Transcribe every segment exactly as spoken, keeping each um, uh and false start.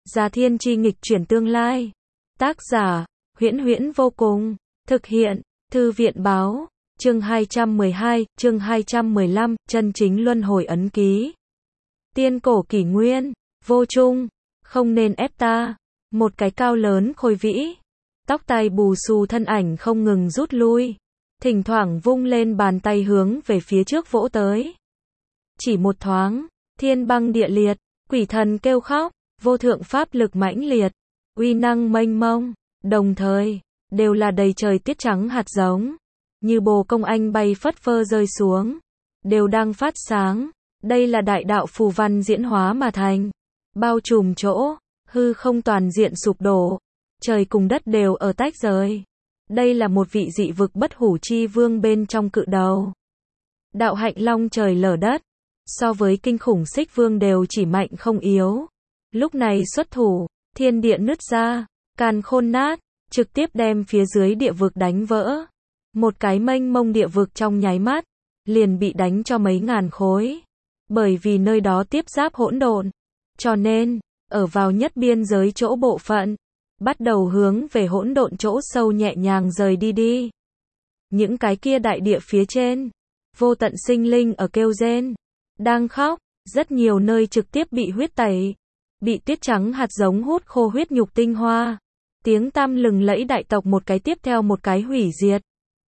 Gia Thiên Chi nghịch chuyển tương lai. Tác giả, Huyễn Huyễn vô cùng. Thực hiện, Thư viện báo. Chương hai trăm mười hai, chương hai trăm mười lăm, chân chính luân hồi ấn ký. Tiên cổ kỷ nguyên, vô trung, không nên ép ta. Một cái cao lớn khôi vĩ, tóc tai bù xù thân ảnh không ngừng rút lui, thỉnh thoảng vung lên bàn tay hướng về phía trước vỗ tới. Chỉ một thoáng, thiên băng địa liệt, quỷ thần kêu khóc, vô thượng pháp lực mãnh liệt, uy năng mênh mông, đồng thời, đều là đầy trời tiết trắng hạt giống, như bồ công anh bay phất phơ rơi xuống, đều đang phát sáng. Đây là đại đạo phù văn diễn hóa mà thành, bao trùm chỗ, hư không toàn diện sụp đổ, trời cùng đất đều ở tách rời. Đây là một vị dị vực bất hủ chi vương bên trong cự đầu. Đạo hạnh long trời lở đất, so với kinh khủng xích vương đều chỉ mạnh không yếu. Lúc này xuất thủ, thiên địa nứt ra, càn khôn nát, trực tiếp đem phía dưới địa vực đánh vỡ. Một cái mênh mông địa vực trong nháy mắt, liền bị đánh cho mấy ngàn khối. Bởi vì nơi đó tiếp giáp hỗn độn, cho nên, ở vào nhất biên giới chỗ bộ phận, bắt đầu hướng về hỗn độn chỗ sâu nhẹ nhàng rời đi đi. Những cái kia đại địa phía trên, vô tận sinh linh ở kêu rên, đang khóc, rất nhiều nơi trực tiếp bị huyết tẩy, bị tiết trắng hạt giống hút khô huyết nhục tinh hoa. Tiếng tăm lừng lẫy đại tộc một cái tiếp theo một cái hủy diệt.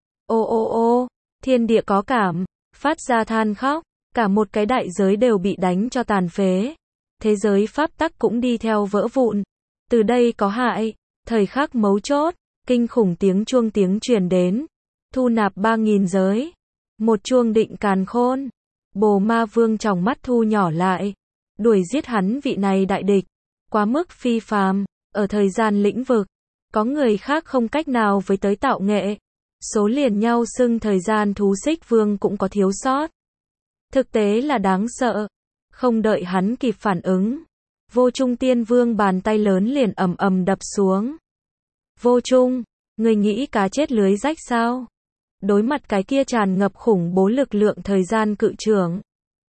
Ô ô ô, thiên địa có cảm, phát ra than khóc, cả một cái đại giới đều bị đánh cho tàn phế. Thế giới pháp tắc cũng đi theo vỡ vụn. Từ đây có hại, thời khắc mấu chốt, kinh khủng tiếng chuông tiếng truyền đến, thu nạp ba nghìn giới. Một chuông định càn khôn. Bồ Ma Vương tròng mắt thu nhỏ lại, đuổi giết hắn vị này đại địch, quá mức phi phàm, ở thời gian lĩnh vực, có người khác không cách nào với tới tạo nghệ. Số liền nhau xưng thời gian thú xích vương cũng có thiếu sót. Thực tế là đáng sợ. Không đợi hắn kịp phản ứng, Vô Trung Tiên Vương bàn tay lớn liền ầm ầm đập xuống. Vô Trung, người nghĩ cá chết lưới rách sao? Đối mặt cái kia tràn ngập khủng bố lực lượng thời gian cự trưởng,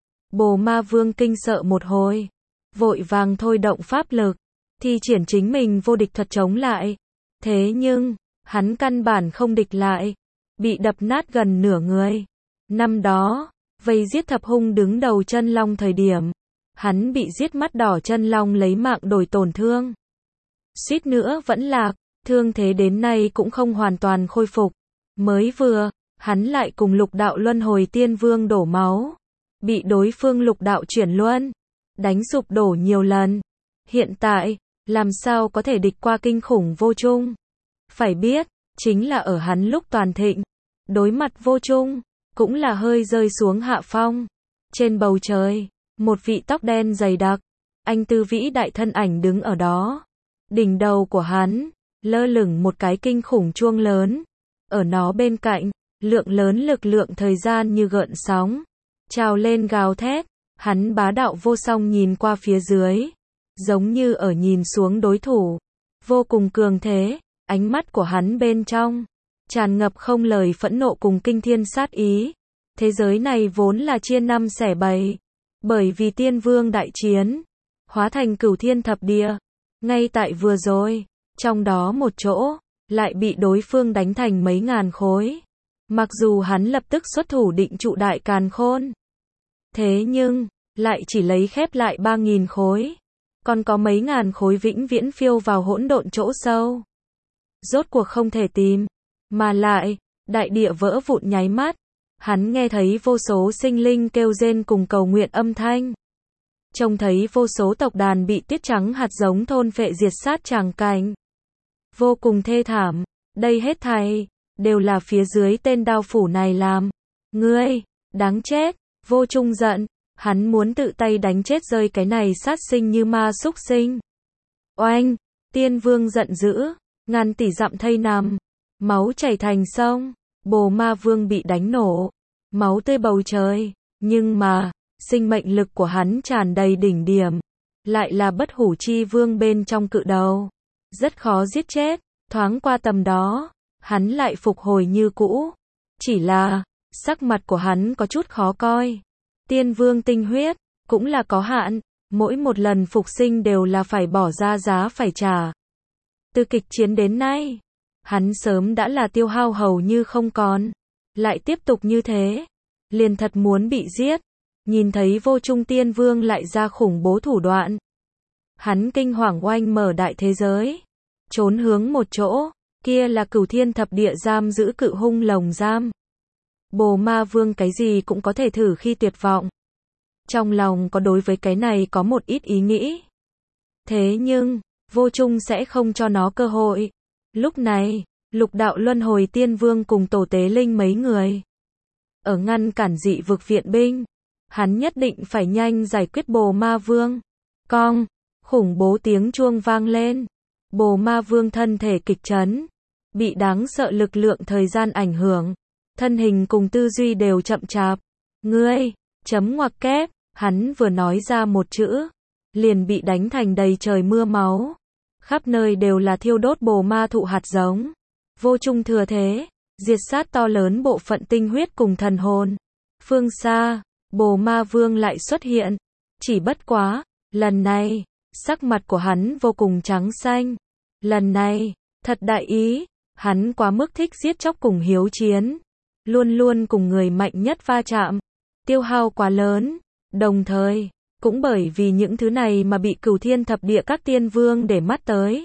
Bồ Ma Vương kinh sợ một hồi, vội vàng thôi động pháp lực, thi triển chính mình vô địch thuật chống lại. Thế nhưng, hắn căn bản không địch lại, bị đập nát gần nửa người. Năm đó, vây giết thập hung đứng đầu chân long thời điểm, hắn bị giết mắt đỏ chân long lấy mạng đổi tổn thương. Suýt nữa vẫn lạc, thương thế đến nay cũng không hoàn toàn khôi phục. Mới vừa, hắn lại cùng lục đạo luân hồi tiên vương đổ máu, bị đối phương lục đạo chuyển luân, đánh sụp đổ nhiều lần. Hiện tại, làm sao có thể địch qua kinh khủng Vô Trung? Phải biết, chính là ở hắn lúc toàn thịnh, đối mặt Vô Trung, cũng là hơi rơi xuống hạ phong. Trên bầu trời, một vị tóc đen dày đặc, anh tư vĩ đại thân ảnh đứng ở đó. Đỉnh đầu của hắn, lơ lửng một cái kinh khủng chuông lớn. Ở nó bên cạnh, lượng lớn lực lượng thời gian như gợn sóng, trào lên gào thét. Hắn bá đạo vô song nhìn qua phía dưới, giống như ở nhìn xuống đối thủ, vô cùng cường thế. Ánh mắt của hắn bên trong, tràn ngập không lời phẫn nộ cùng kinh thiên sát ý. Thế giới này vốn là chia năm xẻ bảy, bởi vì tiên vương đại chiến, hóa thành cửu thiên thập địa. Ngay tại vừa rồi, trong đó một chỗ, lại bị đối phương đánh thành mấy ngàn khối. Mặc dù hắn lập tức xuất thủ định trụ đại càn khôn, thế nhưng, lại chỉ lấy khép lại ba nghìn khối. Còn có mấy ngàn khối vĩnh viễn phiêu vào hỗn độn chỗ sâu. Rốt cuộc không thể tìm, mà lại, đại địa vỡ vụn nháy mắt. Hắn nghe thấy vô số sinh linh kêu rên cùng cầu nguyện âm thanh. Trông thấy vô số tộc đàn bị tiết trắng hạt giống thôn phệ diệt sát tràng cảnh. Vô cùng thê thảm, đây hết thảy, đều là phía dưới tên đao phủ này làm. Ngươi, đáng chết, Vô Trung giận, hắn muốn tự tay đánh chết rơi cái này sát sinh như ma xúc sinh. Oanh, Tiên Vương giận dữ, ngàn tỷ dặm thây nằm, máu chảy thành sông. Bồ Ma Vương bị đánh nổ, máu tươi bầu trời, nhưng mà, sinh mệnh lực của hắn tràn đầy đỉnh điểm, lại là bất hủ chi vương bên trong cự đầu, rất khó giết chết. Thoáng qua tầm đó, hắn lại phục hồi như cũ, chỉ là, sắc mặt của hắn có chút khó coi. Tiên vương tinh huyết, cũng là có hạn, Mỗi một lần phục sinh đều là phải bỏ ra giá phải trả. Từ kịch chiến đến nay, hắn sớm đã là tiêu hao hầu như không còn. Lại tiếp tục như thế, liền thật muốn bị giết. Nhìn thấy Vô Trung Tiên Vương lại ra khủng bố thủ đoạn. Hắn kinh hoàng oanh mở đại thế giới. Trốn hướng một chỗ, kia là Cửu Thiên Thập Địa giam giữ Cự Hung lồng giam. Bồ Ma Vương cái gì cũng có thể thử khi tuyệt vọng. Trong lòng có đối với cái này có một ít ý nghĩ. Thế nhưng, Vô Trung sẽ không cho nó cơ hội. Lúc này, Lục Đạo Luân Hồi Tiên Vương cùng Tổ Tế Linh mấy người ở ngăn cản dị vực viện binh. Hắn nhất định phải nhanh giải quyết Bồ Ma Vương. Cong, khủng bố tiếng chuông vang lên. Bồ Ma Vương thân thể kịch chấn, bị đáng sợ lực lượng thời gian ảnh hưởng, thân hình cùng tư duy đều chậm chạp. Ngươi, chấm ngoặc kép, hắn vừa nói ra một chữ, liền bị đánh thành đầy trời mưa máu. Khắp nơi đều là thiêu đốt bồ ma thụ hạt giống. Vô Trung thừa thế, diệt sát to lớn bộ phận tinh huyết cùng thần hồn. Phương xa, Bồ Ma Vương lại xuất hiện. Chỉ bất quá, lần này, sắc mặt của hắn vô cùng trắng xanh. Lần này, thật đại ý, hắn quá mức thích giết chóc cùng hiếu chiến. Luôn luôn cùng người mạnh nhất va chạm. Tiêu hao quá lớn. Đồng thời, cũng bởi vì những thứ này mà bị Cửu Thiên Thập Địa các tiên vương để mắt tới.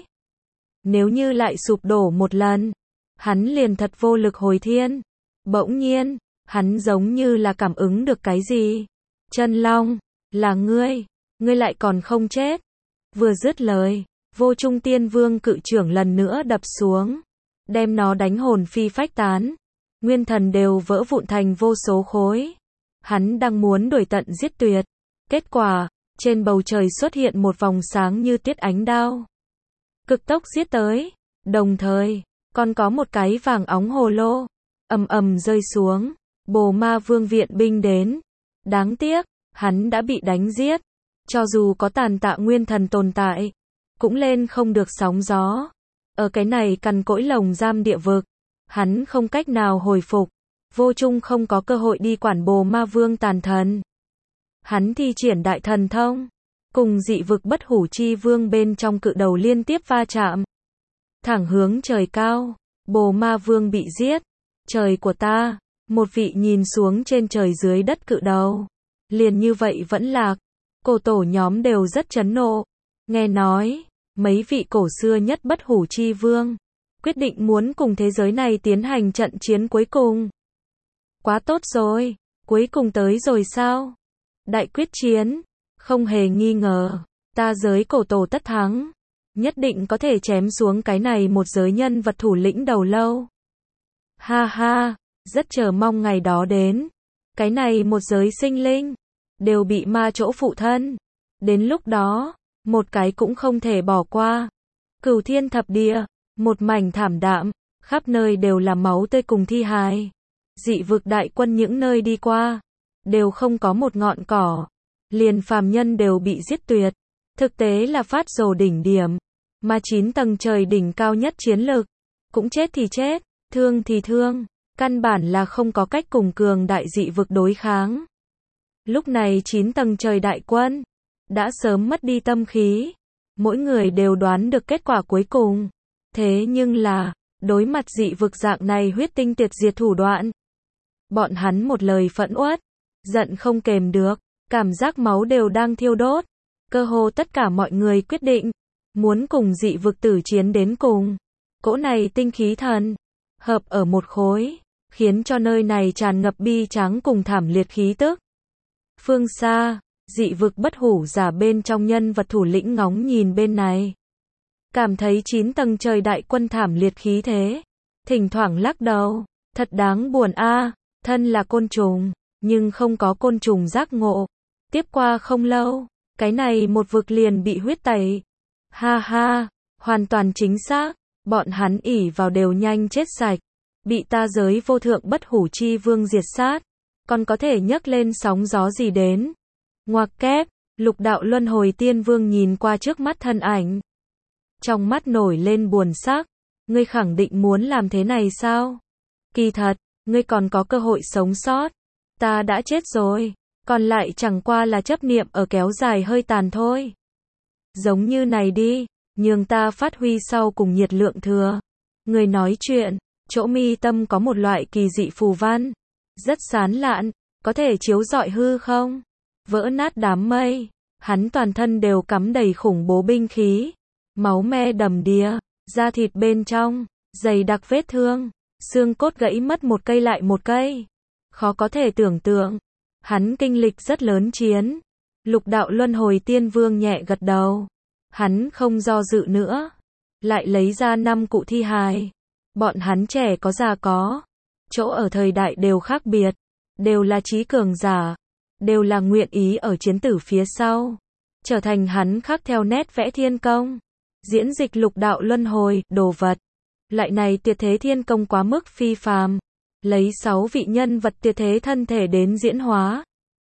Nếu như lại sụp đổ một lần, hắn liền thật vô lực hồi thiên. Bỗng nhiên, hắn giống như là cảm ứng được cái gì. Chân Long, là ngươi, ngươi lại còn không chết. Vừa dứt lời, Vô Trung Tiên Vương cự trưởng lần nữa đập xuống, đem nó đánh hồn phi phách tán. Nguyên thần đều vỡ vụn thành vô số khối. Hắn đang muốn đuổi tận giết tuyệt. Kết quả, trên bầu trời xuất hiện một vòng sáng như tiết ánh đao. Cực tốc giết tới, đồng thời, còn có một cái vàng óng hồ lô, ầm ầm rơi xuống. Bồ Ma Vương viện binh đến. Đáng tiếc, hắn đã bị đánh giết. Cho dù có tàn tạ nguyên thần tồn tại, cũng lên không được sóng gió. Ở cái này cằn cỗi lồng giam địa vực, hắn không cách nào hồi phục. Vô Trung không có cơ hội đi quản Bồ Ma Vương tàn thần. Hắn thi triển đại thần thông, cùng dị vực bất hủ chi vương bên trong cự đầu liên tiếp va chạm. Thẳng hướng trời cao, Bồ Ma Vương bị giết. Trời của ta, một vị nhìn xuống trên trời dưới đất cự đầu. Liền như vậy vẫn lạc. Cổ tổ nhóm đều rất chấn nộ. Nghe nói, mấy vị cổ xưa nhất bất hủ chi vương quyết định muốn cùng thế giới này tiến hành trận chiến cuối cùng. Quá tốt rồi, cuối cùng tới rồi sao? Đại quyết chiến, không hề nghi ngờ, ta giới cổ tổ tất thắng, nhất định có thể chém xuống cái này một giới nhân vật thủ lĩnh đầu lâu. Ha ha, rất chờ mong ngày đó đến. Cái này một giới sinh linh đều bị ma chỗ phụ thân. Đến lúc đó, một cái cũng không thể bỏ qua. Cửu Thiên Thập Địa, một mảnh thảm đạm, khắp nơi đều là máu tươi cùng thi hài. Dị vực đại quân những nơi đi qua, đều không có một ngọn cỏ. Liền phàm nhân đều bị giết tuyệt. Thực tế là phát rồ đỉnh điểm. Mà chín tầng trời đỉnh cao nhất chiến lực, cũng chết thì chết, thương thì thương. Căn bản là không có cách cùng cường đại dị vực đối kháng. Lúc này chín tầng trời đại quân đã sớm mất đi tâm khí. Mỗi người đều đoán được kết quả cuối cùng. Thế nhưng là, đối mặt dị vực dạng này huyết tinh tuyệt diệt thủ đoạn, bọn hắn một lời phẫn uất, giận không kềm được, cảm giác máu đều đang thiêu đốt. Cơ hồ tất cả mọi người quyết định muốn cùng dị vực tử chiến đến cùng. Cỗ này tinh khí thần hợp ở một khối, khiến cho nơi này tràn ngập bi tráng cùng thảm liệt khí tức. Phương xa, dị vực bất hủ giả bên trong nhân vật thủ lĩnh ngóng nhìn bên này, cảm thấy chín tầng trời đại quân thảm liệt khí thế, thỉnh thoảng lắc đầu, thật đáng buồn a, thân là côn trùng, nhưng không có côn trùng giác ngộ. Tiếp qua không lâu, cái này một vực liền bị huyết tẩy. Ha ha, hoàn toàn chính xác, bọn hắn ỷ vào đều nhanh chết sạch, bị ta giới vô thượng bất hủ chi vương diệt sát, còn có thể nhấc lên sóng gió gì đến. Ngoặc kép, Lục Đạo Luân Hồi Tiên Vương nhìn qua trước mắt thân ảnh, trong mắt nổi lên buồn sắc. Ngươi khẳng định muốn làm thế này sao? Kỳ thật, ngươi còn có cơ hội sống sót. Ta đã chết rồi. còn lại chẳng qua là chấp niệm ở kéo dài hơi tàn thôi. Giống như này đi, nhường ta phát huy sau cùng nhiệt lượng thừa. Người nói chuyện, chỗ mi tâm có một loại kỳ dị phù văn, rất sán lạn, có thể chiếu rọi hư không, vỡ nát đám mây. Hắn toàn thân đều cắm đầy khủng bố binh khí, máu me đầm đìa, da thịt bên trong, dày đặc vết thương, xương cốt gãy mất một cây lại một cây. Khó có thể tưởng tượng, hắn kinh lịch rất lớn chiến. Lục đạo luân hồi tiên vương nhẹ gật đầu. Hắn không do dự nữa, lại lấy ra năm cụ thi hài. Bọn hắn trẻ có già có, chỗ ở thời đại đều khác biệt, đều là trí cường giả, đều là nguyện ý ở chiến tử phía sau, trở thành hắn khắc theo nét vẽ thiên công, diễn dịch lục đạo luân hồi, đồ vật. Lại này tuyệt thế thiên công quá mức phi phàm, lấy sáu vị nhân vật tuyệt thế thân thể đến diễn hóa,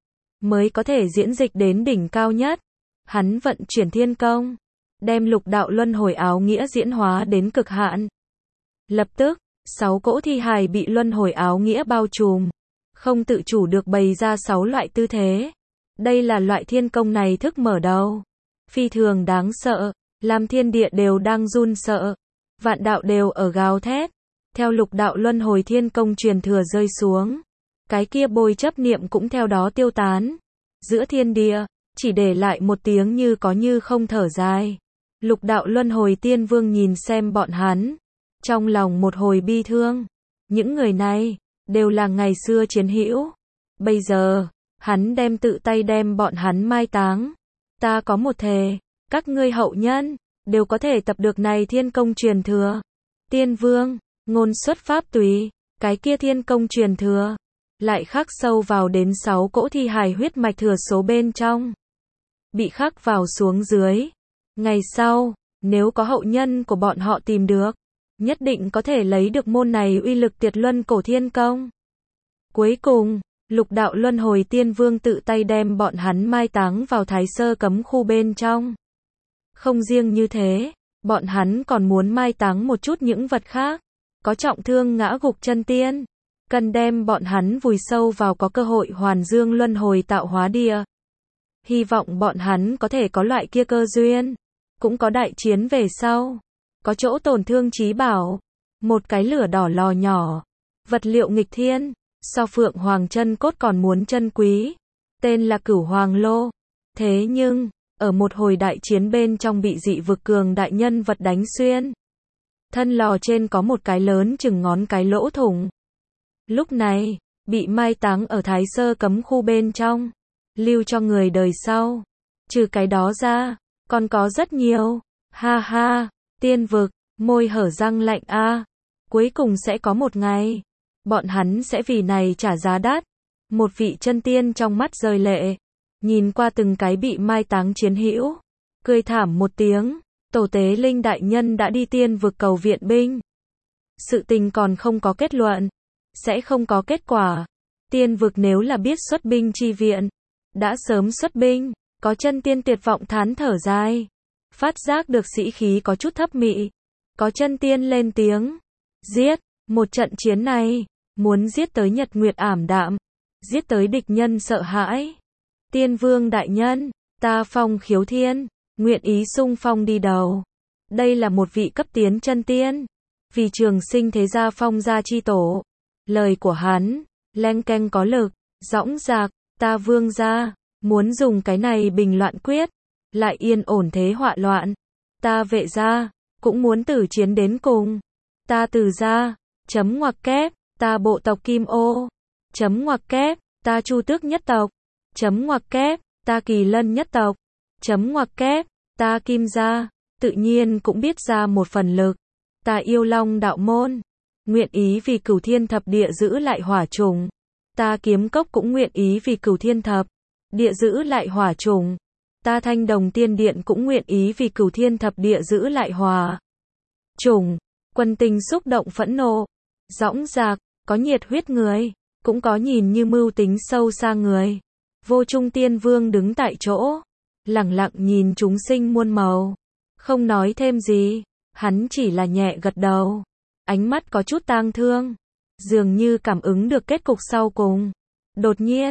mới có thể diễn dịch đến đỉnh cao nhất. Hắn vận chuyển thiên công, đem lục đạo luân hồi áo nghĩa diễn hóa đến cực hạn. Lập tức, sáu cỗ thi hài bị luân hồi áo nghĩa bao trùm, không tự chủ được bày ra sáu loại tư thế. Đây là loại thiên công này thức mở đầu, phi thường đáng sợ, làm thiên địa đều đang run sợ, vạn đạo đều ở gào thét. Theo lục đạo luân hồi thiên công truyền thừa rơi xuống, cái kia bôi chấp niệm cũng theo đó tiêu tán. Giữa thiên địa, chỉ để lại một tiếng như có như không thở dài. Lục đạo luân hồi tiên vương nhìn xem bọn hắn, trong lòng một hồi bi thương. Những người này, đều là ngày xưa chiến hữu. Bây giờ, hắn đem tự tay đem bọn hắn mai táng. Ta có một thề, các ngươi hậu nhân, đều có thể tập được này thiên công truyền thừa. Tiên vương, ngôn xuất pháp tùy, cái kia thiên công truyền thừa, lại khắc sâu vào đến sáu cỗ thi hài huyết mạch thừa số bên trong. Bị khắc vào xuống dưới. Ngày sau, nếu có hậu nhân của bọn họ tìm được, nhất định có thể lấy được môn này uy lực tuyệt luân cổ thiên công. Cuối cùng, lục đạo luân hồi tiên vương tự tay đem bọn hắn mai táng vào Thái Sơ cấm khu bên trong. Không riêng như thế, bọn hắn còn muốn mai táng một chút những vật khác, có trọng thương ngã gục chân tiên, cần đem bọn hắn vùi sâu vào có cơ hội hoàn dương luân hồi tạo hóa địa. Hy vọng bọn hắn có thể có loại kia cơ duyên, cũng có đại chiến về sau, có chỗ tổn thương trí bảo, một cái lửa đỏ lò nhỏ, vật liệu nghịch thiên, so phượng hoàng chân cốt còn muốn chân quý, tên là Cửu Hoàng Lô. Thế nhưng, ở một hồi đại chiến bên trong bị dị vực cường đại nhân vật đánh xuyên. Thân lò trên có một cái lớn chừng ngón cái lỗ thủng. Lúc này, bị mai táng ở Thái Sơ cấm khu bên trong, lưu cho người đời sau. Trừ cái đó ra, còn có rất nhiều. Ha ha, tiên vực, môi hở răng lạnh a. Cuối cùng sẽ có một ngày, bọn hắn sẽ vì này trả giá đắt. Một vị chân tiên trong mắt rơi lệ, nhìn qua từng cái bị mai táng chiến hữu, cười thảm một tiếng. Tổ tế linh đại nhân đã đi tiên vực cầu viện binh. Sự tình còn không có kết luận, sẽ không có kết quả. Tiên vực nếu là biết xuất binh chi viện, đã sớm xuất binh. Có chân tiên tuyệt vọng thán thở dài, phát giác được sĩ khí có chút thấp mị. Có chân tiên lên tiếng, giết, một trận chiến này, muốn giết tới nhật nguyệt ảm đạm, giết tới địch nhân sợ hãi. Tiên vương đại nhân, ta Phong Khiếu Thiên, nguyện ý xung phong đi đầu. Đây là một vị cấp tiến chân tiên, vì trường sinh thế gia Phong gia chi tổ. Lời của hắn, leng keng có lực, dõng dạc, ta vương gia, muốn dùng cái này bình loạn quyết, lại yên ổn thế họa loạn. Ta Vệ gia, cũng muốn tử chiến đến cùng. Ta Từ gia, chấm ngoặc kép, ta bộ tộc Kim Ô, chấm ngoặc kép, ta Chu Tước nhất tộc, chấm ngoặc kép, ta Kỳ Lân nhất tộc, chấm ngoặc kép, ta Kim gia, tự nhiên cũng biết ra một phần lực. Ta Yêu Long đạo môn, nguyện ý vì Cửu Thiên thập địa giữ lại hỏa trùng. Ta Kiếm Cốc cũng nguyện ý vì Cửu Thiên thập địa giữ lại hỏa trùng. Ta Thanh Đồng Tiên Điện cũng nguyện ý vì Cửu Thiên thập địa giữ lại hỏa trùng. Quân tình xúc động phẫn nộ, dõng dạc, có nhiệt huyết người, cũng có nhìn như mưu tính sâu xa người. Vô Trung Tiên Vương đứng tại chỗ, lẳng lặng nhìn chúng sinh muôn màu, không nói thêm gì, hắn chỉ là nhẹ gật đầu, ánh mắt có chút tang thương, dường như cảm ứng được kết cục sau cùng. Đột nhiên,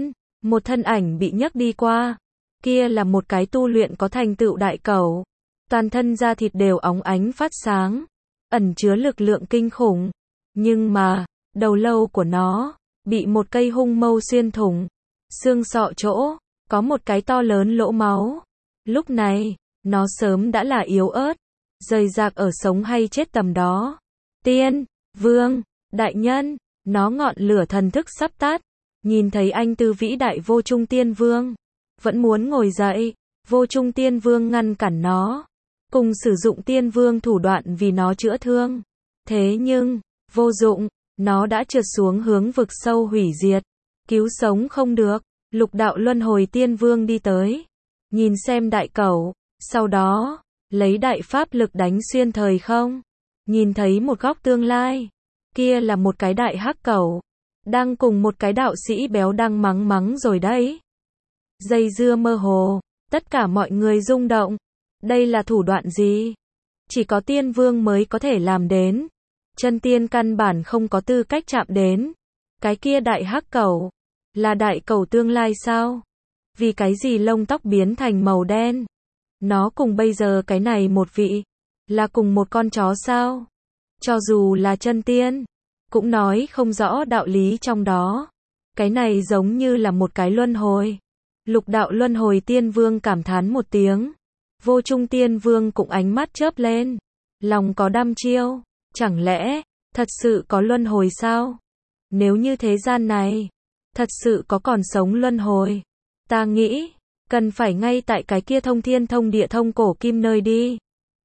một thân ảnh bị nhấc đi qua. Kia là một cái tu luyện có thành tựu đại cẩu. Toàn thân da thịt đều óng ánh phát sáng, ẩn chứa lực lượng kinh khủng. Nhưng mà, đầu lâu của nó bị một cây hung mâu xuyên thủng. Xương sọ chỗ có một cái to lớn lỗ máu. Lúc này, nó sớm đã là yếu ớt, rời rạc ở sống hay chết tầm đó. Tiên Vương, đại nhân, nó ngọn lửa thần thức sắp tắt. Nhìn thấy anh Tư vĩ đại Vô Trung Tiên Vương, vẫn muốn ngồi dậy. Vô Trung Tiên Vương ngăn cản nó, cùng sử dụng Tiên Vương thủ đoạn vì nó chữa thương. Thế nhưng, vô dụng, nó đã trượt xuống hướng vực sâu hủy diệt, cứu sống không được. Lục đạo luân hồi Tiên Vương đi tới, nhìn xem đại cẩu, sau đó, lấy đại pháp lực đánh xuyên thời không. Nhìn thấy một góc tương lai, kia là một cái đại hắc cẩu, đang cùng một cái đạo sĩ béo đang mắng mắng rồi đấy. Dây dưa mơ hồ, tất cả mọi người rung động. Đây là thủ đoạn gì? Chỉ có Tiên Vương mới có thể làm đến. Chân tiên căn bản không có tư cách chạm đến. Cái kia đại hắc cẩu, là đại cẩu tương lai sao? Vì cái gì lông tóc biến thành màu đen? Nó cùng bây giờ cái này một vị, là cùng một con chó sao? Cho dù là chân tiên, cũng nói không rõ đạo lý trong đó. Cái này giống như là một cái luân hồi. Lục đạo luân hồi Tiên Vương cảm thán một tiếng. Vô Trung Tiên Vương cũng ánh mắt chớp lên. Lòng có đăm chiêu. Chẳng lẽ, thật sự có luân hồi sao? Nếu như thế gian này, thật sự có còn sống luân hồi, ta nghĩ, cần phải ngay tại cái kia thông thiên thông địa thông cổ kim nơi đi.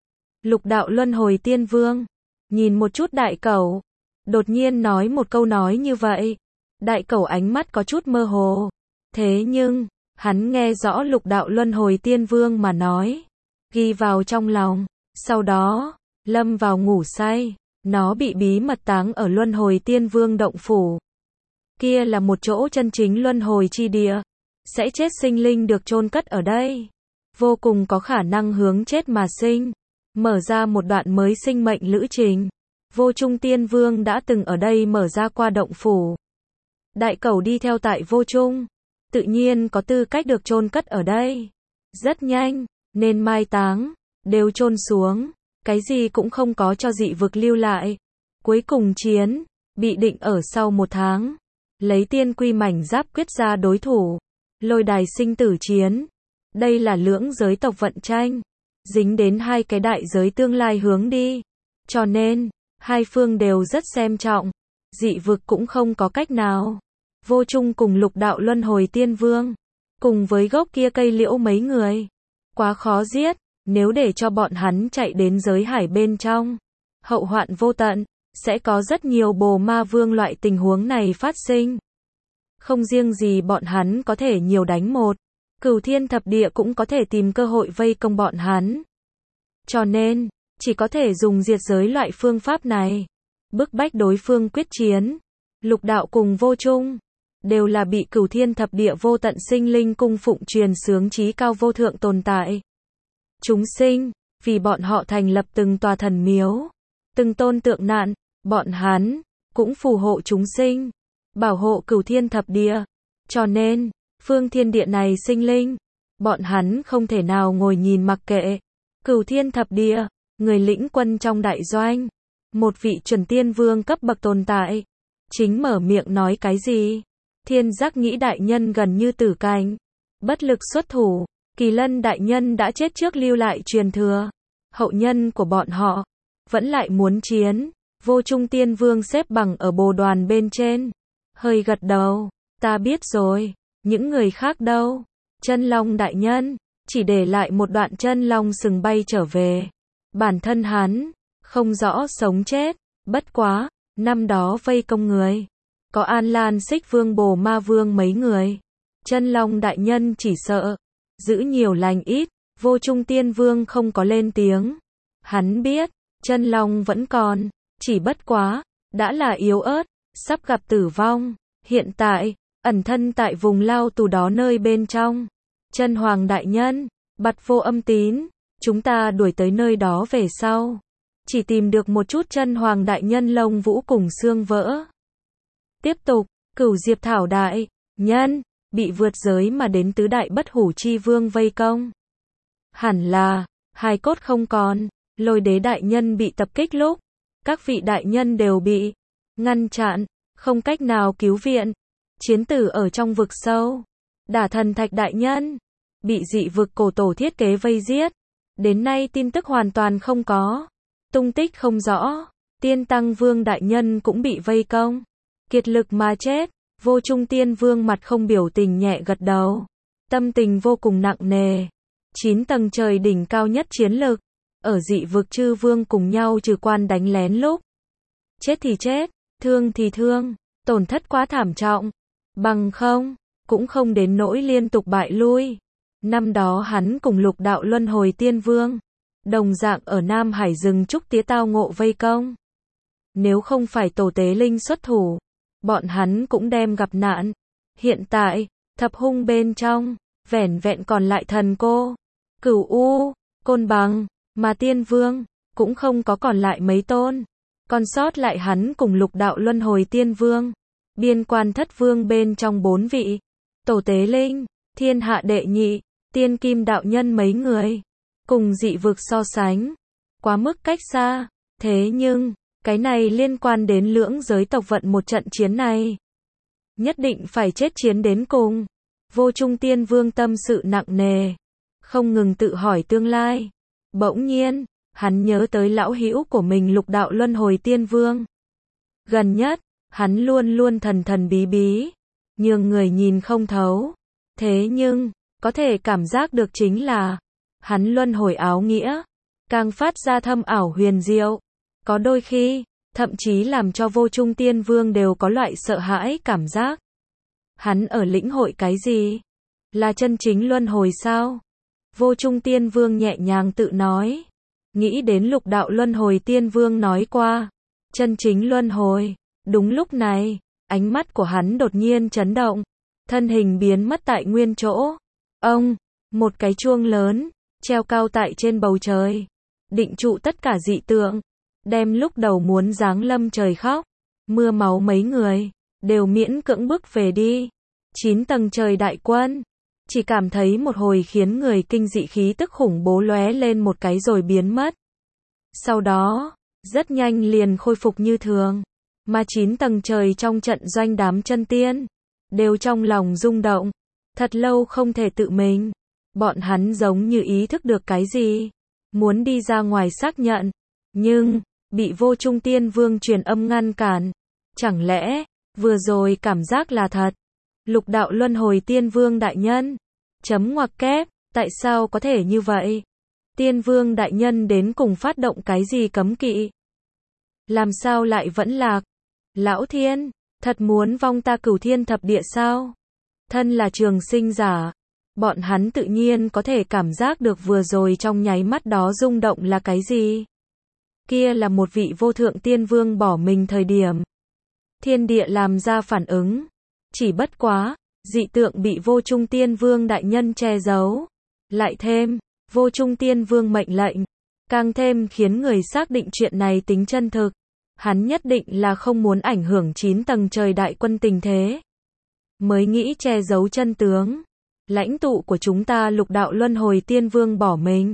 Lục đạo luân hồi Tiên Vương, nhìn một chút đại cẩu, đột nhiên nói một câu nói như vậy. Đại cẩu ánh mắt có chút mơ hồ. Thế nhưng, hắn nghe rõ lục đạo luân hồi Tiên Vương mà nói, ghi vào trong lòng. Sau đó, lâm vào ngủ say. Nó bị bí mật táng ở luân hồi Tiên Vương động phủ. Kia là một chỗ chân chính luân hồi chi địa. Sẽ chết sinh linh được chôn cất ở đây. Vô cùng có khả năng hướng chết mà sinh. Mở ra một đoạn mới sinh mệnh lữ trình. Vô Trung Tiên Vương đã từng ở đây mở ra qua động phủ. Đại cẩu đi theo tại Vô Trung, tự nhiên có tư cách được chôn cất ở đây. Rất nhanh, nên mai táng, đều chôn xuống. Cái gì cũng không có cho dị vực lưu lại. Cuối cùng chiến, bị định ở sau một tháng. Lấy tiên quy mảnh giáp quyết ra đối thủ. Lôi đài sinh tử chiến. Đây là lưỡng giới tộc vận tranh. Dính đến hai cái đại giới tương lai hướng đi. Cho nên, hai phương đều rất xem trọng. Dị vực cũng không có cách nào. Vô Trung cùng lục đạo luân hồi Tiên Vương, cùng với gốc kia cây liễu mấy người, quá khó giết. Nếu để cho bọn hắn chạy đến giới hải bên trong, hậu hoạn vô tận, sẽ có rất nhiều bồ ma vương loại tình huống này phát sinh. Không riêng gì bọn hắn có thể nhiều đánh một, cửu thiên thập địa cũng có thể tìm cơ hội vây công bọn hắn. Cho nên, chỉ có thể dùng diệt giới loại phương pháp này, bức bách đối phương quyết chiến. Lục đạo cùng Vô Trung, đều là bị cửu thiên thập địa vô tận sinh linh cung phụng truyền xướng chí cao vô thượng tồn tại. Chúng sinh, vì bọn họ thành lập từng tòa thần miếu, từng tôn tượng nạn, bọn hắn, cũng phù hộ chúng sinh, bảo hộ cửu thiên thập địa. Cho nên, phương thiên địa này sinh linh, bọn hắn không thể nào ngồi nhìn mặc kệ. Cửu thiên thập địa, người lĩnh quân trong đại doanh, một vị chuẩn tiên vương cấp bậc tồn tại, chính mở miệng nói cái gì? Thiên Giác Nghĩ đại nhân gần như tử cảnh, bất lực xuất thủ. Kỳ Lân đại nhân đã chết trước lưu lại truyền thừa. Hậu nhân của bọn họ vẫn lại muốn chiến. Vô Trung Tiên Vương xếp bằng ở bồ đoàn bên trên, hơi gật đầu. Ta biết rồi. Những người khác đâu? Chân Long đại nhân chỉ để lại một đoạn chân long sừng bay trở về. Bản thân hắn không rõ sống chết. Bất quá, năm đó vây công người, có An Lan Xích Vương Bồ Ma Vương mấy người. Chân Long đại nhân chỉ sợ giữ nhiều lành ít. Vô Trung Tiên Vương không có lên tiếng. Hắn biết, chân long vẫn còn, chỉ bất quá, đã là yếu ớt, sắp gặp tử vong. Hiện tại, ẩn thân tại vùng lao tù đó nơi bên trong. Chân Hoàng đại nhân, Bạt Vô Âm Tín, chúng ta đuổi tới nơi đó về sau, chỉ tìm được một chút Chân Hoàng đại nhân lông vũ cùng xương vỡ. Tiếp tục, Cửu Diệp Thảo đại nhân bị vượt giới mà đến tứ đại bất hủ chi vương vây công. Hẳn là, hài cốt không còn, Lôi Đế đại nhân bị tập kích lúc, các vị đại nhân đều bị ngăn chặn, không cách nào cứu viện. Chiến tử ở trong vực sâu. Đả Thần Thạch đại nhân bị dị vực cổ tổ thiết kế vây giết. Đến nay tin tức hoàn toàn không có, tung tích không rõ. Tiên Tăng Vương đại nhân cũng bị vây công, kiệt lực mà chết. Vô Trung Tiên Vương mặt không biểu tình nhẹ gật đầu, tâm tình vô cùng nặng nề. Chín tầng trời đỉnh cao nhất chiến lực, ở dị vực chư vương cùng nhau trừ quan đánh lén lúc, chết thì chết, thương thì thương, tổn thất quá thảm trọng, bằng không, cũng không đến nỗi liên tục bại lui. Năm đó hắn cùng Lục Đạo Luân Hồi Tiên Vương, đồng dạng ở Nam Hải rừng trúc tía tao ngộ vây công. Nếu không phải Tổ Tế Linh xuất thủ, bọn hắn cũng đem gặp nạn. Hiện tại, thập hung bên trong, vẻn vẹn còn lại Thần Cô, Cửu U, Côn Bằng, mà Tiên Vương, cũng không có còn lại mấy tôn. Còn sót lại hắn cùng Lục Đạo Luân Hồi Tiên Vương, Biên Quan Thất Vương bên trong bốn vị, Tổ Tế Linh, Thiên Hạ Đệ Nhị, Tiên Kim Đạo Nhân mấy người, cùng dị vực so sánh, quá mức cách xa. Thế nhưng, cái này liên quan đến lưỡng giới tộc vận một trận chiến này, nhất định phải chết chiến đến cùng. Vô Trung Tiên Vương tâm sự nặng nề, không ngừng tự hỏi tương lai. Bỗng nhiên, hắn nhớ tới lão hữu của mình Lục Đạo Luân Hồi Tiên Vương. Gần nhất, hắn luôn luôn thần thần bí bí, nhường người nhìn không thấu. Thế nhưng, có thể cảm giác được chính là, hắn luân hồi áo nghĩa, càng phát ra thâm ảo huyền diệu. Có đôi khi, thậm chí làm cho Vô Trung Tiên Vương đều có loại sợ hãi cảm giác. Hắn ở lĩnh hội cái gì? Là chân chính luân hồi sao? Vô Trung Tiên Vương nhẹ nhàng tự nói. Nghĩ đến Lục Đạo Luân Hồi Tiên Vương nói qua, chân chính luân hồi. Đúng lúc này, ánh mắt của hắn đột nhiên chấn động, thân hình biến mất tại nguyên chỗ. Ông, một cái chuông lớn, treo cao tại trên bầu trời, định trụ tất cả dị tượng, đem lúc đầu muốn giáng lâm trời khóc, mưa máu mấy người, đều miễn cưỡng bước về đi. Chín tầng trời đại quân, chỉ cảm thấy một hồi khiến người kinh dị khí tức khủng bố lóe lên một cái rồi biến mất. Sau đó, rất nhanh liền khôi phục như thường, mà chín tầng trời trong trận doanh đám chân tiên, đều trong lòng rung động, thật lâu không thể tự mình. Bọn hắn giống như ý thức được cái gì, muốn đi ra ngoài xác nhận, nhưng, bị Vô Trung Tiên Vương truyền âm ngăn cản. Chẳng lẽ, vừa rồi cảm giác là thật? Lục Đạo Luân Hồi Tiên Vương đại nhân, chấm ngoặc kép, tại sao có thể như vậy? Tiên Vương đại nhân đến cùng phát động cái gì cấm kỵ? Làm sao lại vẫn lạc? Lão Thiên, thật muốn vong ta Cửu Thiên thập địa sao? Thân là trường sinh giả, bọn hắn tự nhiên có thể cảm giác được vừa rồi trong nháy mắt đó rung động là cái gì. Kia là một vị vô thượng tiên vương bỏ mình thời điểm. Thiên địa làm ra phản ứng. Chỉ bất quá, dị tượng bị Vô Trung Tiên Vương đại nhân che giấu. Lại thêm, Vô Trung Tiên Vương mệnh lệnh, càng thêm khiến người xác định chuyện này tính chân thực. Hắn nhất định là không muốn ảnh hưởng chín tầng trời đại quân tình thế, mới nghĩ che giấu chân tướng. Lãnh tụ của chúng ta Lục Đạo Luân Hồi Tiên Vương bỏ mình,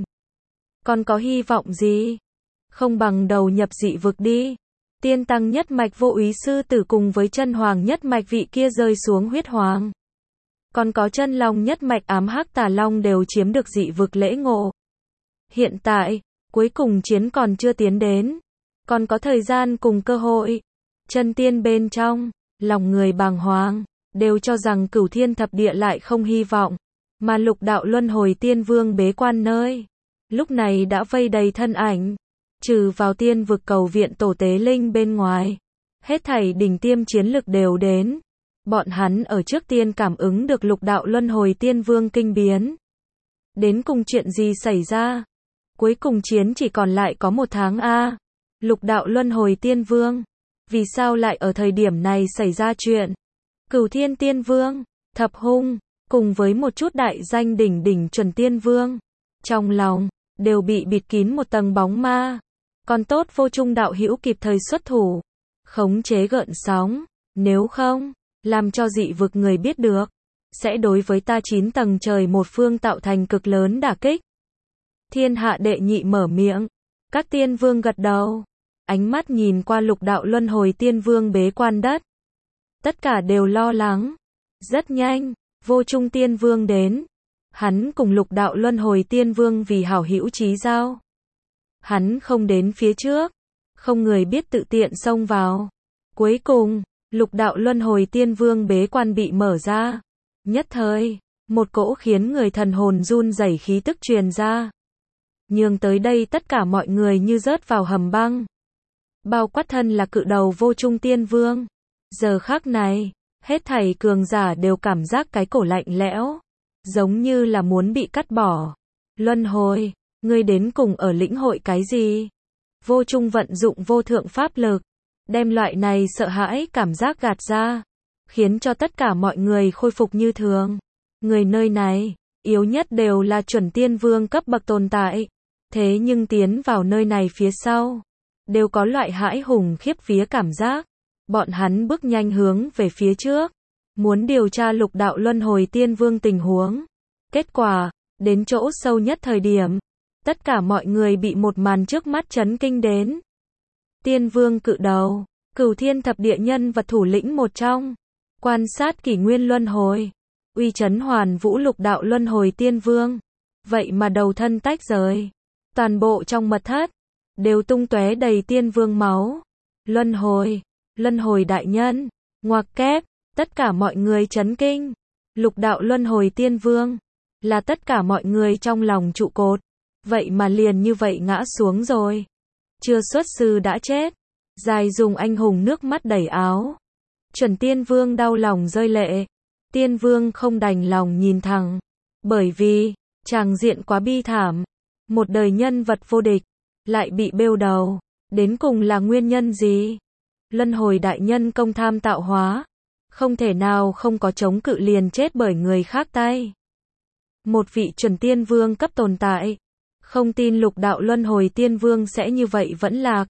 còn có hy vọng gì? Không bằng đầu nhập dị vực đi. Tiên Tăng nhất mạch Vô Úy sư tử cùng với chân hoàng nhất mạch vị kia rơi xuống huyết hoàng, còn có chân long nhất mạch ám hắc tà long đều chiếm được dị vực lễ ngộ. Hiện tại, cuối cùng chiến còn chưa tiến đến, còn có thời gian cùng cơ hội. Chân tiên bên trong, lòng người bàng hoàng, đều cho rằng Cửu Thiên thập địa lại không hy vọng, mà Lục Đạo Luân Hồi Tiên Vương bế quan nơi, lúc này đã vây đầy thân ảnh. Trừ vào tiên vực cầu viện Tổ Tế Linh bên ngoài, hết thảy đỉnh tiêm chiến lực đều đến. Bọn hắn ở trước tiên cảm ứng được Lục Đạo Luân Hồi Tiên Vương kinh biến. Đến cùng chuyện gì xảy ra? Cuối cùng chiến chỉ còn lại có một tháng a. Lục Đạo Luân Hồi Tiên Vương, vì sao lại ở thời điểm này xảy ra chuyện? Cửu Thiên Tiên Vương, Thập Hung, cùng với một chút đại danh đỉnh đỉnh chuẩn tiên vương, trong lòng đều bị bịt kín một tầng bóng ma. Còn tốt Vô Trung đạo hữu kịp thời xuất thủ, khống chế gợn sóng, nếu không, làm cho dị vực người biết được, sẽ đối với ta chín tầng trời một phương tạo thành cực lớn đả kích. Thiên hạ đệ nhị mở miệng, các tiên vương gật đầu, ánh mắt nhìn qua lục đạo luân hồi tiên vương bế quan đất. Tất cả đều lo lắng. Rất nhanh, vô trung tiên vương đến. Hắn cùng lục đạo luân hồi tiên vương vì hảo hữu chí giao. Hắn không đến phía trước, không người biết tự tiện xông vào. Cuối cùng, lục đạo luân hồi tiên vương bế quan bị mở ra. Nhất thời, một cỗ khiến người thần hồn run rẩy khí tức truyền ra. Nhường tới đây tất cả mọi người như rớt vào hầm băng. Bao quát thân là cự đầu vô trung tiên vương. Giờ khắc này, hết thảy cường giả đều cảm giác cái cổ lạnh lẽo, giống như là muốn bị cắt bỏ. Luân hồi, ngươi đến cùng ở lĩnh hội cái gì? Vô trung vận dụng vô thượng pháp lực, đem loại này sợ hãi cảm giác gạt ra, khiến cho tất cả mọi người khôi phục như thường. Người nơi này, yếu nhất đều là chuẩn tiên vương cấp bậc tồn tại, thế nhưng tiến vào nơi này phía sau, đều có loại hãi hùng khiếp vía cảm giác. Bọn hắn bước nhanh hướng về phía trước, muốn điều tra lục đạo luân hồi tiên vương tình huống. Kết quả, đến chỗ sâu nhất thời điểm, tất cả mọi người bị một màn trước mắt chấn kinh đến. Tiên vương cự đầu, cửu thiên thập địa nhân vật thủ lĩnh một trong, quan sát kỷ nguyên luân hồi, uy chấn hoàn vũ lục đạo luân hồi tiên vương. Vậy mà đầu thân tách rời, toàn bộ trong mật thất, đều tung tóe đầy tiên vương máu. Luân hồi, luân hồi đại nhân, ngoặc kép, tất cả mọi người chấn kinh. Lục đạo luân hồi tiên vương, là tất cả mọi người trong lòng trụ cột. Vậy mà liền như vậy ngã xuống rồi. Chưa xuất sư đã chết. Dài dùng anh hùng nước mắt đẩy áo. Chuẩn tiên vương đau lòng rơi lệ. Tiên vương không đành lòng nhìn thẳng. Bởi vì, tràng diện quá bi thảm. Một đời nhân vật vô địch, lại bị bêu đầu. Đến cùng là nguyên nhân gì? Luân hồi đại nhân công tham tạo hóa. Không thể nào không có chống cự liền chết bởi người khác tay. Một vị chuẩn tiên vương cấp tồn tại. Không tin lục đạo luân hồi tiên vương sẽ như vậy vẫn lạc.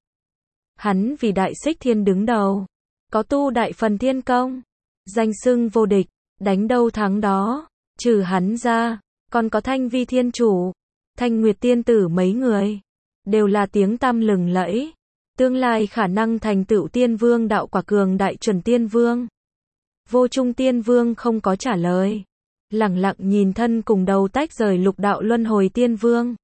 Hắn vì đại xích thiên đứng đầu. Có tu đại phần thiên công. Danh xưng vô địch. Đánh đâu thắng đó. Trừ hắn ra. Còn có thanh vi thiên chủ. Thanh nguyệt tiên tử mấy người. Đều là tiếng tăm lừng lẫy. Tương lai khả năng thành tựu tiên vương đạo quả cường đại chuẩn tiên vương. Vô trung tiên vương không có trả lời. Lẳng lặng nhìn thân cùng đầu tách rời lục đạo luân hồi tiên vương.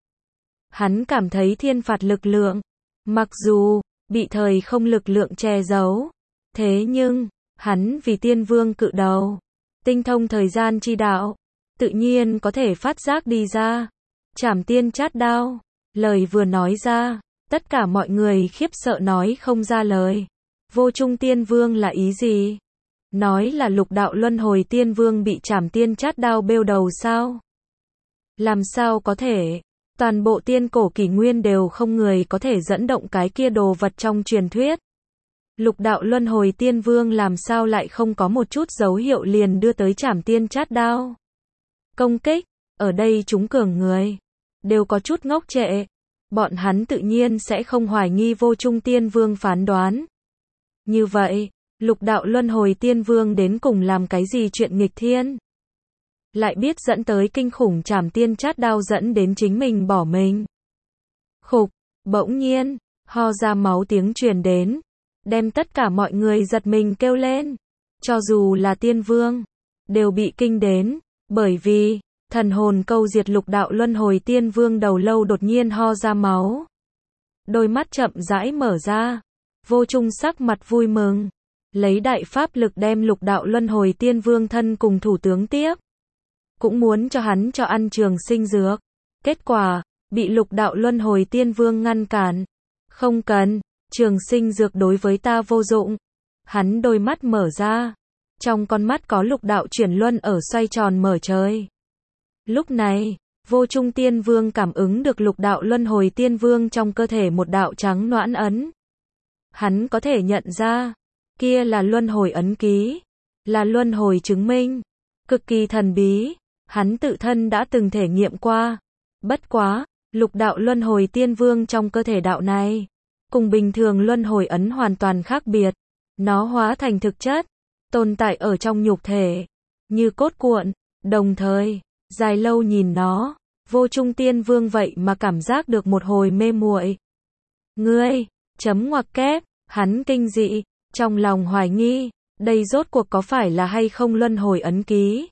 Hắn cảm thấy thiên phạt lực lượng. Mặc dù, bị thời không lực lượng che giấu. Thế nhưng, hắn vì tiên vương cự đầu. Tinh thông thời gian chi đạo. Tự nhiên có thể phát giác đi ra. Trảm tiên chát đao. Lời vừa nói ra. Tất cả mọi người khiếp sợ nói không ra lời. Vô trung tiên vương là ý gì? Nói là lục đạo luân hồi tiên vương bị trảm tiên chát đao bêu đầu sao? Làm sao có thể? Toàn bộ tiên cổ kỷ nguyên đều không người có thể dẫn động cái kia đồ vật trong truyền thuyết. Lục đạo luân hồi tiên vương làm sao lại không có một chút dấu hiệu liền đưa tới trảm tiên chát đao? Công kích, ở đây chúng cường người, đều có chút ngốc trệ. Bọn hắn tự nhiên sẽ không hoài nghi vô trung tiên vương phán đoán. Như vậy, lục đạo luân hồi tiên vương đến cùng làm cái gì chuyện nghịch thiên? Lại biết dẫn tới kinh khủng trảm tiên chát đao dẫn đến chính mình bỏ mình. Khục, bỗng nhiên, ho ra máu tiếng truyền đến. Đem tất cả mọi người giật mình kêu lên. Cho dù là tiên vương, đều bị kinh đến. Bởi vì, thần hồn câu diệt lục đạo luân hồi tiên vương đầu lâu đột nhiên ho ra máu. Đôi mắt chậm rãi mở ra. Vô trung sắc mặt vui mừng. Lấy đại pháp lực đem lục đạo luân hồi tiên vương thân cùng thủ tướng tiếp. Cũng muốn cho hắn cho ăn trường sinh dược. Kết quả, bị lục đạo luân hồi tiên vương ngăn cản. Không cần, trường sinh dược đối với ta vô dụng. Hắn đôi mắt mở ra. Trong con mắt có lục đạo chuyển luân ở xoay tròn mở trời. Lúc này, vô trung tiên vương cảm ứng được lục đạo luân hồi tiên vương trong cơ thể một đạo trắng noãn ấn. Hắn có thể nhận ra, kia là luân hồi ấn ký, là luân hồi chứng minh, cực kỳ thần bí, hắn tự thân đã từng thể nghiệm qua. Bất quá, lục đạo luân hồi tiên vương trong cơ thể đạo này, cùng bình thường luân hồi ấn hoàn toàn khác biệt, nó hóa thành thực chất, tồn tại ở trong nhục thể. như cốt cuộn, đồng thời, dài lâu nhìn nó, Vô Trung Tiên Vương vậy mà cảm giác được một hồi mê muội. Ngươi, chấm ngoặc kép, hắn kinh dị, trong lòng hoài nghi, đây rốt cuộc có phải là hay không luân hồi ấn ký?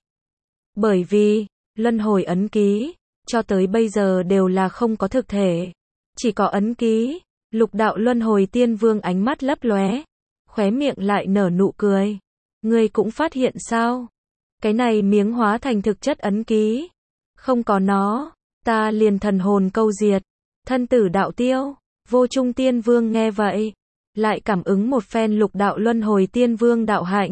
Bởi vì, luân hồi ấn ký, cho tới bây giờ đều là không có thực thể, chỉ có ấn ký. Lục đạo luân hồi tiên vương ánh mắt lấp lóe, khóe miệng lại nở nụ cười. Ngươi cũng phát hiện sao? Cái này miếng hóa thành thực chất ấn ký. Không có nó, ta liền thần hồn câu diệt, thân tử đạo tiêu. Vô Trung Tiên Vương nghe vậy, lại cảm ứng một phen lục đạo luân hồi tiên vương đạo hạnh.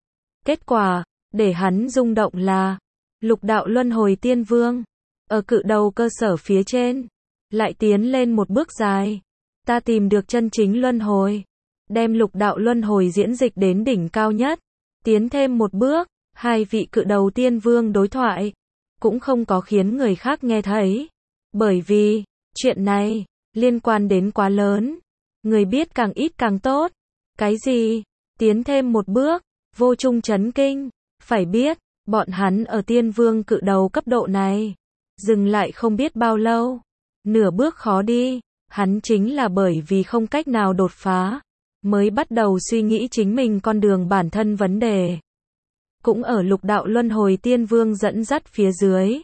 Kết quả, để hắn rung động là, lục đạo luân hồi tiên vương, ở cự đầu cơ sở phía trên, lại tiến lên một bước dài. Ta tìm được chân chính luân hồi, đem lục đạo luân hồi diễn dịch đến đỉnh cao nhất, tiến thêm một bước. Hai vị cự đầu tiên vương đối thoại, cũng không có khiến người khác nghe thấy, bởi vì, chuyện này, liên quan đến quá lớn, người biết càng ít càng tốt. Cái gì? Tiến thêm một bước, Vô Trung chấn kinh, phải biết, bọn hắn ở tiên vương cự đầu cấp độ này, dừng lại không biết bao lâu, nửa bước khó đi, hắn chính là bởi vì không cách nào đột phá, mới bắt đầu suy nghĩ chính mình con đường bản thân vấn đề. Cũng ở lục đạo luân hồi tiên vương dẫn dắt phía dưới.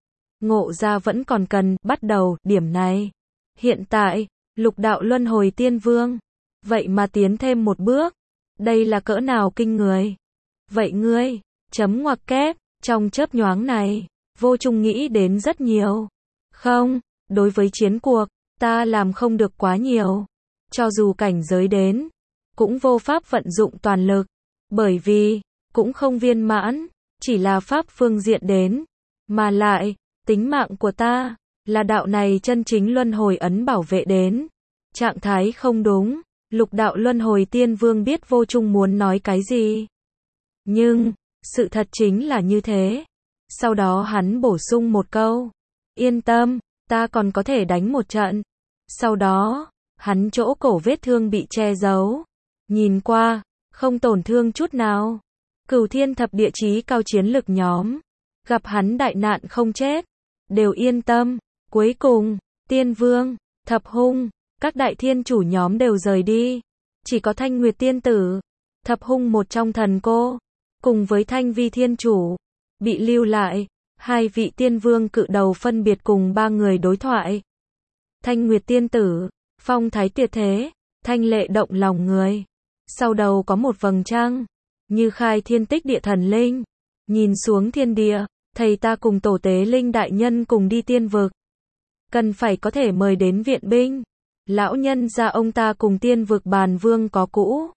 Ngộ ra vẫn còn cần bắt đầu điểm này. Hiện tại, lục đạo luân hồi tiên vương, vậy mà tiến thêm một bước. Đây là cỡ nào kinh người. Vậy ngươi, chấm ngoặc kép, trong chớp nhoáng này, Vô Trung nghĩ đến rất nhiều. Không, đối với chiến cuộc, ta làm không được quá nhiều. Cho dù cảnh giới đến, cũng vô pháp vận dụng toàn lực. Bởi vì, cũng không viên mãn, chỉ là pháp phương diện đến, mà lại, tính mạng của ta, là đạo này chân chính luân hồi ấn bảo vệ đến. Trạng thái không đúng, lục đạo luân hồi tiên vương biết Vô Trung muốn nói cái gì. Nhưng, sự thật chính là như thế. Sau đó hắn bổ sung một câu, yên tâm, ta còn có thể đánh một trận. Sau đó, hắn chỗ cổ vết thương bị che giấu, nhìn qua, không tổn thương chút nào. Cửu thiên thập địa chí cao chiến lực nhóm, gặp hắn đại nạn không chết, đều yên tâm. Cuối cùng, tiên vương, thập hung, các đại thiên chủ nhóm đều rời đi. Chỉ có Thanh Nguyệt tiên tử, thập hung một trong thần cô, cùng với Thanh Vi thiên chủ, bị lưu lại. Hai vị tiên vương cự đầu phân biệt cùng ba người đối thoại. Thanh Nguyệt tiên tử, phong thái tuyệt thế, thanh lệ động lòng người. Sau đầu có một vầng trăng, như khai thiên tích địa thần linh, nhìn xuống thiên địa, thầy ta cùng tổ tế linh đại nhân cùng đi tiên vực. Cần phải có thể mời đến viện binh. Lão nhân gia ông ta cùng tiên vực bàn vương có cũ.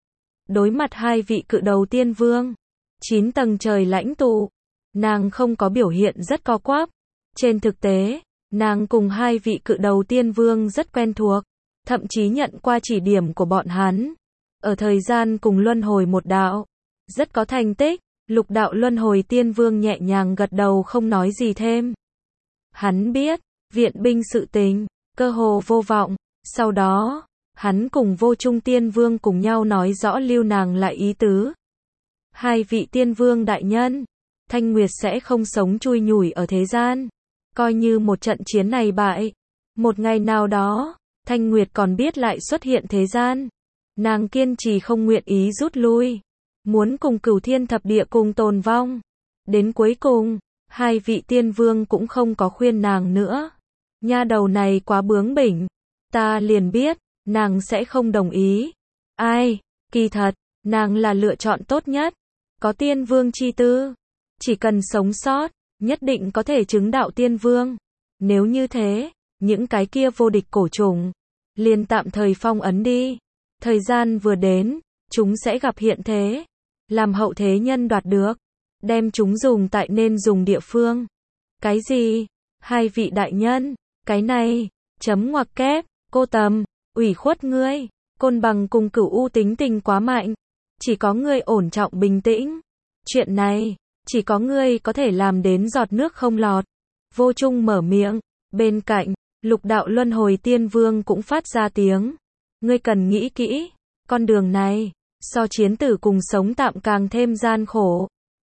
Đối mặt hai vị cự đầu tiên vương, chín tầng trời lãnh tụ, nàng không có biểu hiện rất co quắp. Trên thực tế, nàng cùng hai vị cự đầu tiên vương rất quen thuộc, thậm chí nhận qua chỉ điểm của bọn hắn. Ở thời gian cùng luân hồi một đạo, rất có thành tích. Lục đạo luân hồi tiên vương nhẹ nhàng gật đầu không nói gì thêm. Hắn biết, viện binh sự tình, cơ hồ vô vọng. Sau đó, hắn cùng Vô Trung tiên vương cùng nhau nói rõ lưu nàng lại ý tứ. Hai vị tiên vương đại nhân, Thanh Nguyệt sẽ không sống chui nhủi ở thế gian. Coi như một trận chiến này bại, một ngày nào đó, Thanh Nguyệt còn biết lại xuất hiện thế gian. Nàng kiên trì không nguyện ý rút lui, muốn cùng cửu thiên thập địa cùng tồn vong. Đến cuối cùng, hai vị tiên vương cũng không có khuyên nàng nữa. Nha đầu này quá bướng bỉnh, ta liền biết, nàng sẽ không đồng ý. Ai, kỳ thật, nàng là lựa chọn tốt nhất, có tiên vương chi tư. Chỉ cần sống sót, nhất định có thể chứng đạo tiên vương. Nếu như thế, những cái kia vô địch cổ trùng, liền tạm thời phong ấn đi. Thời gian vừa đến, chúng sẽ gặp hiện thế. Làm hậu thế nhân đoạt được, đem chúng dùng tại nên dùng địa phương. Cái gì? Hai vị đại nhân, cái này, chấm ngoặc kép, cô tầm, ủy khuất ngươi, Côn Bằng cùng Cửu U tính tình quá mạnh. Chỉ có ngươi ổn trọng bình tĩnh. Chuyện này, chỉ có ngươi có thể làm đến giọt nước không lọt. Vô Trung mở miệng, bên cạnh, lục đạo luân hồi tiên vương cũng phát ra tiếng. Ngươi cần nghĩ kỹ, con đường này, so chiến tử cùng sống tạm càng thêm gian khổ.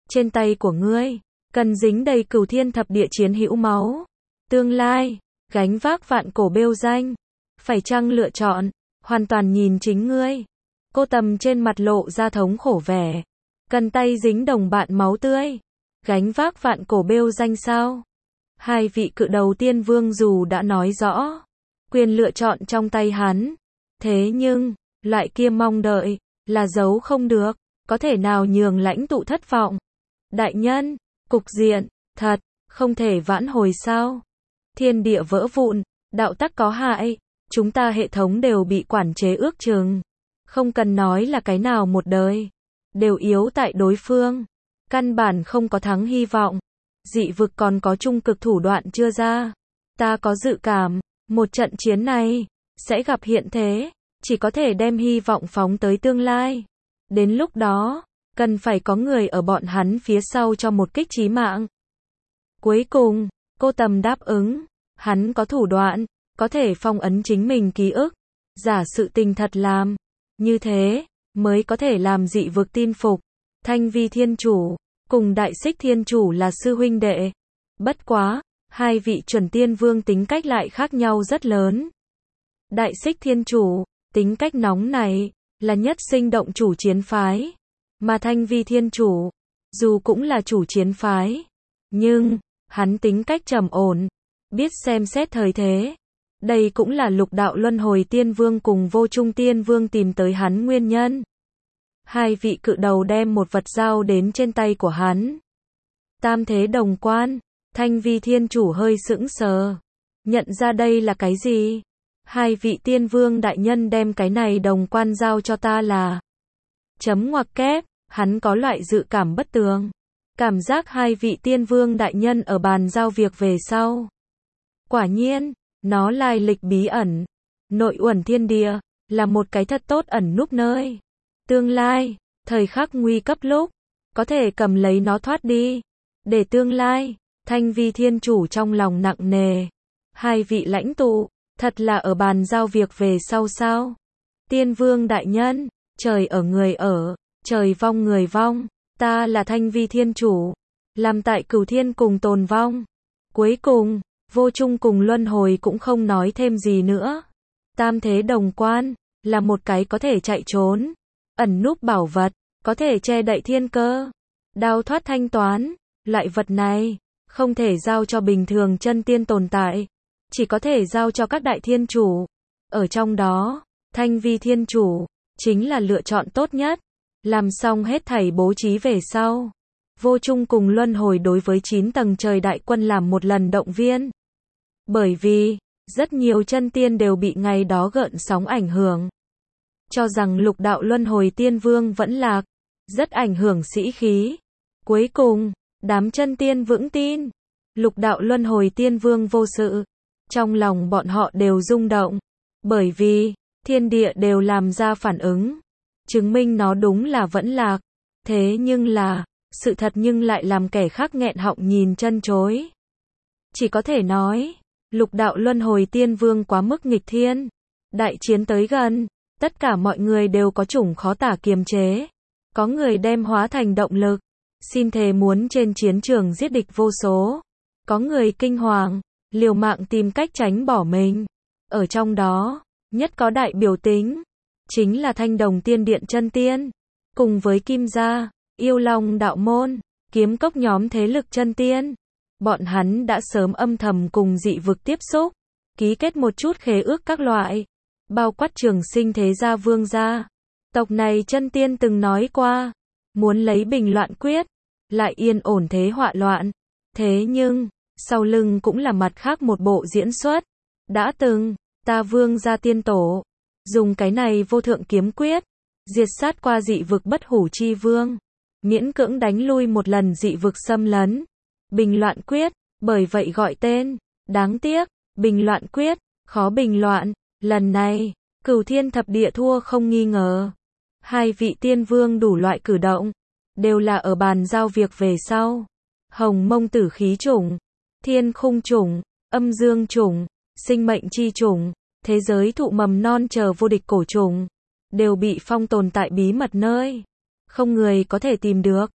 trên tay của ngươi, cần dính đầy cửu thiên thập địa chiến hữu máu. Tương lai, gánh vác vạn cổ bêu danh. Phải chăng lựa chọn, hoàn toàn nhìn chính ngươi. Cô Tầm trên mặt lộ ra thống khổ vẻ. Cần tay dính đồng bạn máu tươi. Gánh vác vạn cổ bêu danh sao? Hai vị cự đầu tiên vương dù đã nói rõ. Quyền lựa chọn trong tay hắn. Thế nhưng, loại kia mong đợi, là giấu không được. Có thể nào nhường lãnh tụ thất vọng? Đại nhân, cục diện, thật, không thể vãn hồi sao? Thiên địa vỡ vụn, đạo tắc có hại, chúng ta hệ thống đều bị quản chế ước chừng. Không cần nói là cái nào một đời, đều yếu tại đối phương. Căn bản không có thắng hy vọng. Dị vực còn có trung cực thủ đoạn chưa ra. Ta có dự cảm, một trận chiến này, sẽ gặp hiện thế, chỉ có thể đem hy vọng phóng tới tương lai. Đến lúc đó, cần phải có người ở bọn hắn phía sau cho một kích chí mạng. Cuối cùng, Cô Tầm đáp ứng, hắn có thủ đoạn, có thể phong ấn chính mình ký ức, giả sự tình thật làm, như thế, mới có thể làm dị vực tin phục. Thanh Vi Thiên Chủ, cùng Đại Xích Thiên Chủ là sư huynh đệ. Bất quá, hai vị chuẩn tiên vương tính cách lại khác nhau rất lớn. Đại Xích Thiên Chủ, tính cách nóng này, là nhất sinh động chủ chiến phái. Mà Thanh Vi Thiên Chủ, dù cũng là chủ chiến phái, nhưng, hắn tính cách trầm ổn, biết xem xét thời thế. Đây cũng là Lục Đạo Luân Hồi Tiên Vương cùng Vô Trung Tiên Vương tìm tới hắn nguyên nhân. Hai vị cự đầu đem một vật giao đến trên tay của hắn. Tam thế đồng quan. Thanh Vi Thiên Chủ hơi sững sờ. Nhận ra đây là cái gì? Hai vị tiên vương đại nhân đem cái này đồng quan giao cho ta là chấm ngoặc kép. Hắn có loại dự cảm bất tường. Cảm giác hai vị tiên vương đại nhân ở bàn giao việc về sau. Quả nhiên, nó lai lịch bí ẩn. Nội uẩn thiên địa, là một cái thật tốt ẩn núp nơi. Tương lai, thời khắc nguy cấp lúc, có thể cầm lấy nó thoát đi. Để tương lai, Thanh Vi Thiên Chủ trong lòng nặng nề. Hai vị lãnh tụ, thật là ở bàn giao việc về sau sao? Tiên vương đại nhân, trời ở người ở, trời vong người vong. Ta là Thanh Vi Thiên Chủ, làm tại cửu thiên cùng tồn vong. Cuối cùng, Vô Trung cùng Luân Hồi cũng không nói thêm gì nữa. Tam thế đồng quan, là một cái có thể chạy trốn, ẩn núp bảo vật, có thể che đậy thiên cơ, đào thoát thanh toán. Loại vật này, không thể giao cho bình thường chân tiên tồn tại, chỉ có thể giao cho các đại thiên chủ. Ở trong đó, Thanh Vi Thiên Chủ, chính là lựa chọn tốt nhất. Làm xong hết thảy bố trí về sau, Vô Trung cùng Luân Hồi đối với chín tầng trời đại quân làm một lần động viên. Bởi vì, rất nhiều chân tiên đều bị ngày đó gợn sóng ảnh hưởng. Cho rằng Lục Đạo Luân Hồi Tiên Vương vẫn lạc, rất ảnh hưởng sĩ khí. Cuối cùng, đám chân tiên vững tin, Lục Đạo Luân Hồi Tiên Vương vô sự. Trong lòng bọn họ đều rung động, bởi vì, thiên địa đều làm ra phản ứng, chứng minh nó đúng là vẫn lạc. Thế nhưng là, sự thật nhưng lại làm kẻ khác nghẹn họng nhìn chân chối. Chỉ có thể nói, Lục Đạo Luân Hồi Tiên Vương quá mức nghịch thiên. Đại chiến tới gần, tất cả mọi người đều có chủng khó tả kiềm chế. Có người đem hóa thành động lực, xin thề muốn trên chiến trường giết địch vô số. Có người kinh hoàng, liều mạng tìm cách tránh bỏ mình. Ở trong đó, nhất có đại biểu tính, chính là Thanh Đồng Tiên Điện chân tiên, cùng với Kim Gia, Yêu Long đạo môn, Kiếm Cốc nhóm thế lực chân tiên. Bọn hắn đã sớm âm thầm cùng dị vực tiếp xúc, ký kết một chút khế ước các loại, bao quát Trường Sinh thế gia vương gia. Tộc này chân tiên từng nói qua, muốn lấy bình loạn quyết, lại yên ổn thế họa loạn. Thế nhưng, sau lưng cũng là mặt khác một bộ diễn xuất. Đã từng, ta vương gia tiên tổ, dùng cái này vô thượng kiếm quyết, diệt sát qua dị vực bất hủ chi vương, miễn cưỡng đánh lui một lần dị vực xâm lấn. Bình loạn quyết, bởi vậy gọi tên. Đáng tiếc, bình loạn quyết, khó bình loạn. Lần này, cửu thiên thập địa thua không nghi ngờ. Hai vị tiên vương đủ loại cử động, đều là ở bàn giao việc về sau. Hồng mông tử khí chủng, thiên khung chủng, âm dương chủng, sinh mệnh chi chủng, thế giới thụ mầm non chờ vô địch cổ chủng, đều bị phong tồn tại bí mật nơi, không người có thể tìm được.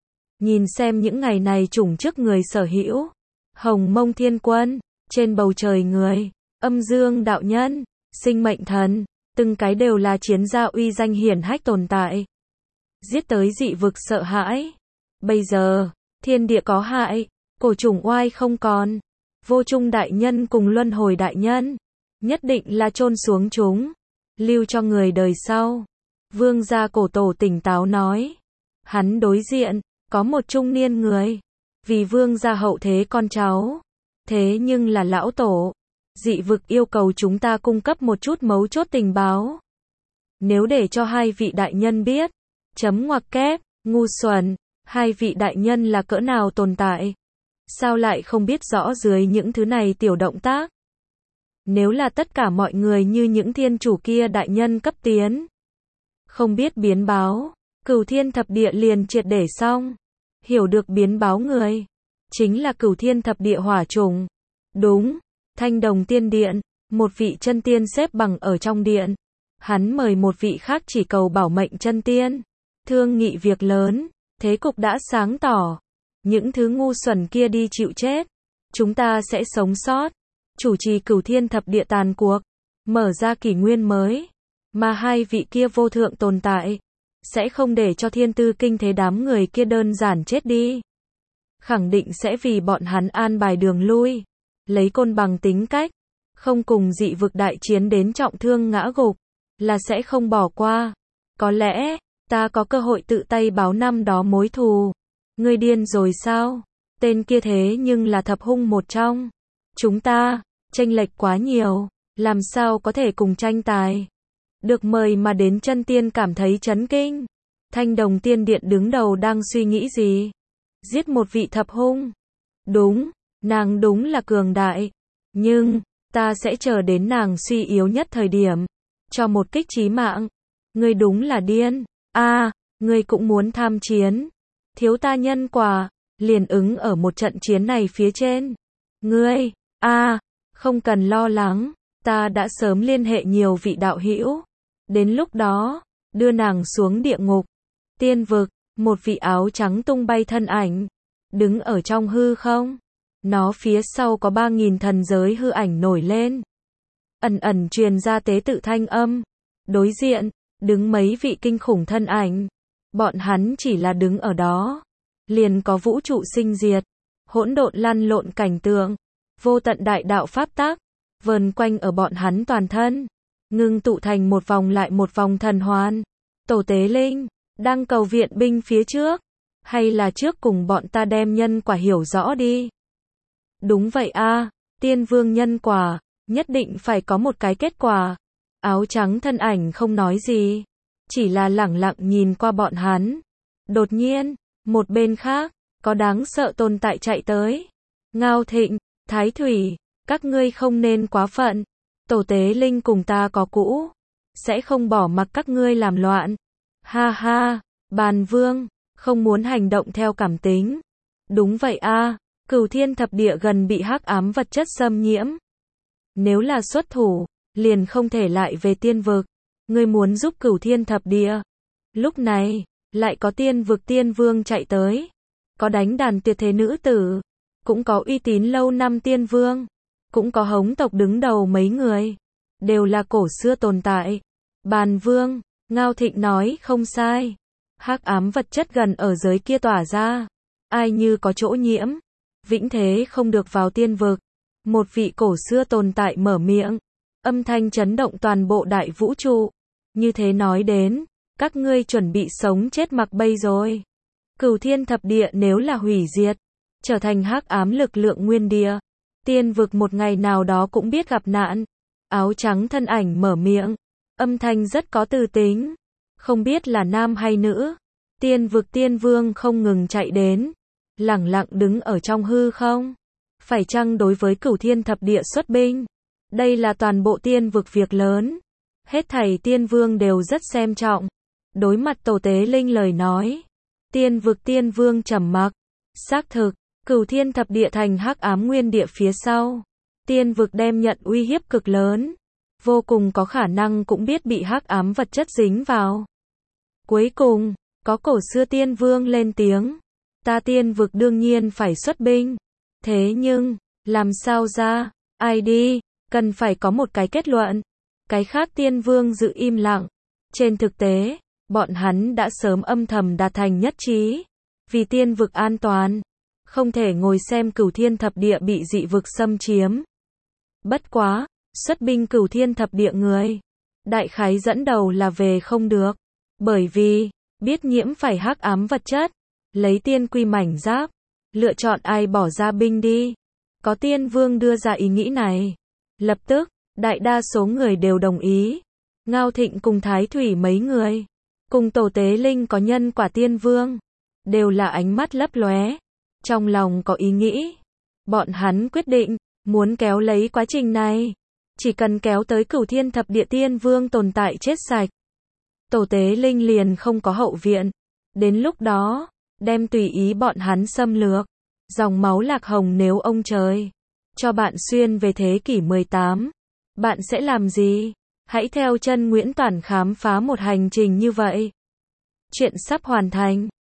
Nhìn xem những ngày này chủng trước người sở hữu. Hồng Mông Thiên Quân, trên bầu trời người, Âm Dương Đạo Nhân, Sinh Mệnh Thần, từng cái đều là chiến gia uy danh hiển hách tồn tại. Giết tới dị vực sợ hãi. Bây giờ, thiên địa có hại, cổ trùng oai không còn. Vô Trung Đại Nhân cùng Luân Hồi Đại Nhân, nhất định là chôn xuống chúng, lưu cho người đời sau. Vương gia cổ tổ tỉnh táo nói. Hắn đối diện, có một trung niên người. Vì vương gia hậu thế con cháu. Thế nhưng là lão tổ. Dị vực yêu cầu chúng ta cung cấp một chút mấu chốt tình báo. Nếu để cho hai vị đại nhân biết, chấm ngoặc kép, ngu xuẩn, hai vị đại nhân là cỡ nào tồn tại. Sao lại không biết rõ dưới những thứ này tiểu động tác? Nếu là tất cả mọi người như những thiên chủ kia đại nhân cấp tiến. Không biết biến báo, Cửu Thiên Thập Địa liền triệt để xong. Hiểu được biến báo người, chính là Cửu Thiên Thập Địa hỏa trùng. Đúng, Thanh Đồng Tiên Điện, một vị chân tiên xếp bằng ở trong điện. Hắn mời một vị khác chỉ cầu bảo mệnh chân tiên. Thương nghị việc lớn, thế cục đã sáng tỏ. Những thứ ngu xuẩn kia đi chịu chết. Chúng ta sẽ sống sót. Chủ trì Cửu Thiên Thập Địa tàn cuộc. Mở ra kỷ nguyên mới. Mà hai vị kia vô thượng tồn tại. Sẽ không để cho thiên tư kinh thế đám người kia đơn giản chết đi. Khẳng định sẽ vì bọn hắn an bài đường lui. Lấy côn bằng tính cách. Không cùng dị vực đại chiến đến trọng thương ngã gục. Là sẽ không bỏ qua. Có lẽ, ta có cơ hội tự tay báo năm đó mối thù. Ngươi điên rồi sao? Tên kia thế nhưng là thập hung một trong. Chúng ta, chênh lệch quá nhiều. Làm sao có thể cùng tranh tài? Được mời mà đến chân tiên cảm thấy chấn kinh. Thanh Đồng Tiên Điện đứng đầu đang suy nghĩ gì? Giết một vị thập hung. Đúng, nàng đúng là cường đại. Nhưng, ta sẽ chờ đến nàng suy yếu nhất thời điểm. Cho một kích chí mạng. Ngươi đúng là điên. A, à, ngươi cũng muốn tham chiến. Thiếu ta nhân quả, liền ứng ở một trận chiến này phía trên. Ngươi, a, à, không cần lo lắng, ta đã sớm liên hệ nhiều vị đạo hữu. Đến lúc đó, đưa nàng xuống địa ngục. Tiên vực, một vị áo trắng tung bay thân ảnh, đứng ở trong hư không. Nó phía sau có ba nghìn thần giới hư ảnh nổi lên. Ẩn ẩn truyền ra tế tự thanh âm. Đối diện, đứng mấy vị kinh khủng thân ảnh. Bọn hắn chỉ là đứng ở đó. Liền có vũ trụ sinh diệt. Hỗn độn lăn lộn cảnh tượng. Vô tận đại đạo pháp tác. Vờn quanh ở bọn hắn toàn thân. Ngưng tụ thành một vòng lại một vòng thần hoàn. Tổ tế linh, đang cầu viện binh phía trước. Hay là trước cùng bọn ta đem nhân quả hiểu rõ đi. Đúng vậy a, à, tiên vương nhân quả. Nhất định phải có một cái kết quả. Áo trắng thân ảnh không nói gì. Chỉ là lẳng lặng nhìn qua bọn hắn. Đột nhiên, một bên khác, có đáng sợ tồn tại chạy tới. Ngao Thịnh, Thái Thủy, các ngươi không nên quá phận. Tổ tế linh cùng ta có cũ. Sẽ không bỏ mặc các ngươi làm loạn. Ha ha, Bàn Vương, không muốn hành động theo cảm tính. Đúng vậy a, à, Cửu Thiên Thập Địa gần bị hắc ám vật chất xâm nhiễm. Nếu là xuất thủ, liền không thể lại về tiên vực. Ngươi muốn giúp Cửu Thiên Thập Địa. Lúc này, lại có tiên vực tiên vương chạy tới. Có đánh đàn tuyệt thế nữ tử. Cũng có uy tín lâu năm tiên vương. Cũng có hống tộc đứng đầu mấy người. Đều là cổ xưa tồn tại. Bàn Vương, Ngao Thịnh nói không sai. Hắc ám vật chất gần ở giới kia tỏa ra. Ai như có chỗ nhiễm. Vĩnh thế không được vào tiên vực. Một vị cổ xưa tồn tại mở miệng. Âm thanh chấn động toàn bộ đại vũ trụ. Như thế nói đến, các ngươi chuẩn bị sống chết mặc bay rồi. Cửu Thiên Thập Địa nếu là hủy diệt, trở thành hắc ám lực lượng nguyên địa, tiên vực một ngày nào đó cũng biết gặp nạn. Áo trắng thân ảnh mở miệng, âm thanh rất có tư tính, không biết là nam hay nữ. Tiên vực tiên vương không ngừng chạy đến, lẳng lặng đứng ở trong hư không. Phải chăng đối với Cửu Thiên Thập Địa xuất binh? Đây là toàn bộ tiên vực việc lớn. Hết thảy tiên vương đều rất xem trọng. Đối mặt tổ tế linh lời nói, tiên vực tiên vương trầm mặc. Xác thực, Cửu Thiên Thập Địa thành hắc ám nguyên địa phía sau. Tiên vực đem nhận uy hiếp cực lớn. Vô cùng có khả năng cũng biết bị hắc ám vật chất dính vào. Cuối cùng, có cổ xưa tiên vương lên tiếng. Ta tiên vực đương nhiên phải xuất binh. Thế nhưng, làm sao ra, ai đi, cần phải có một cái kết luận. Cái khác tiên vương giữ im lặng. Trên thực tế, bọn hắn đã sớm âm thầm đạt thành nhất trí. Vì tiên vực an toàn, không thể ngồi xem Cửu Thiên Thập Địa bị dị vực xâm chiếm. Bất quá, xuất binh Cửu Thiên Thập Địa người, đại khái dẫn đầu là về không được. Bởi vì, biết nhiễm phải hắc ám vật chất, lấy tiên quy mảnh giáp, lựa chọn ai bỏ ra binh đi. Có tiên vương đưa ra ý nghĩ này. Lập tức, đại đa số người đều đồng ý. Ngao Thịnh cùng Thái Thủy mấy người, cùng Tổ Tế Linh có nhân quả tiên vương, đều là ánh mắt lấp lóe, trong lòng có ý nghĩ. Bọn hắn quyết định, muốn kéo lấy quá trình này. Chỉ cần kéo tới Cửu Thiên Thập Địa tiên vương tồn tại chết sạch. Tổ Tế Linh liền không có hậu viện. Đến lúc đó, đem tùy ý bọn hắn xâm lược. Dòng máu Lạc Hồng nếu ông trời cho bạn xuyên về thế kỷ mười tám, bạn sẽ làm gì? Hãy theo chân Nguyễn Toản khám phá một hành trình như vậy. Chuyện sắp hoàn thành.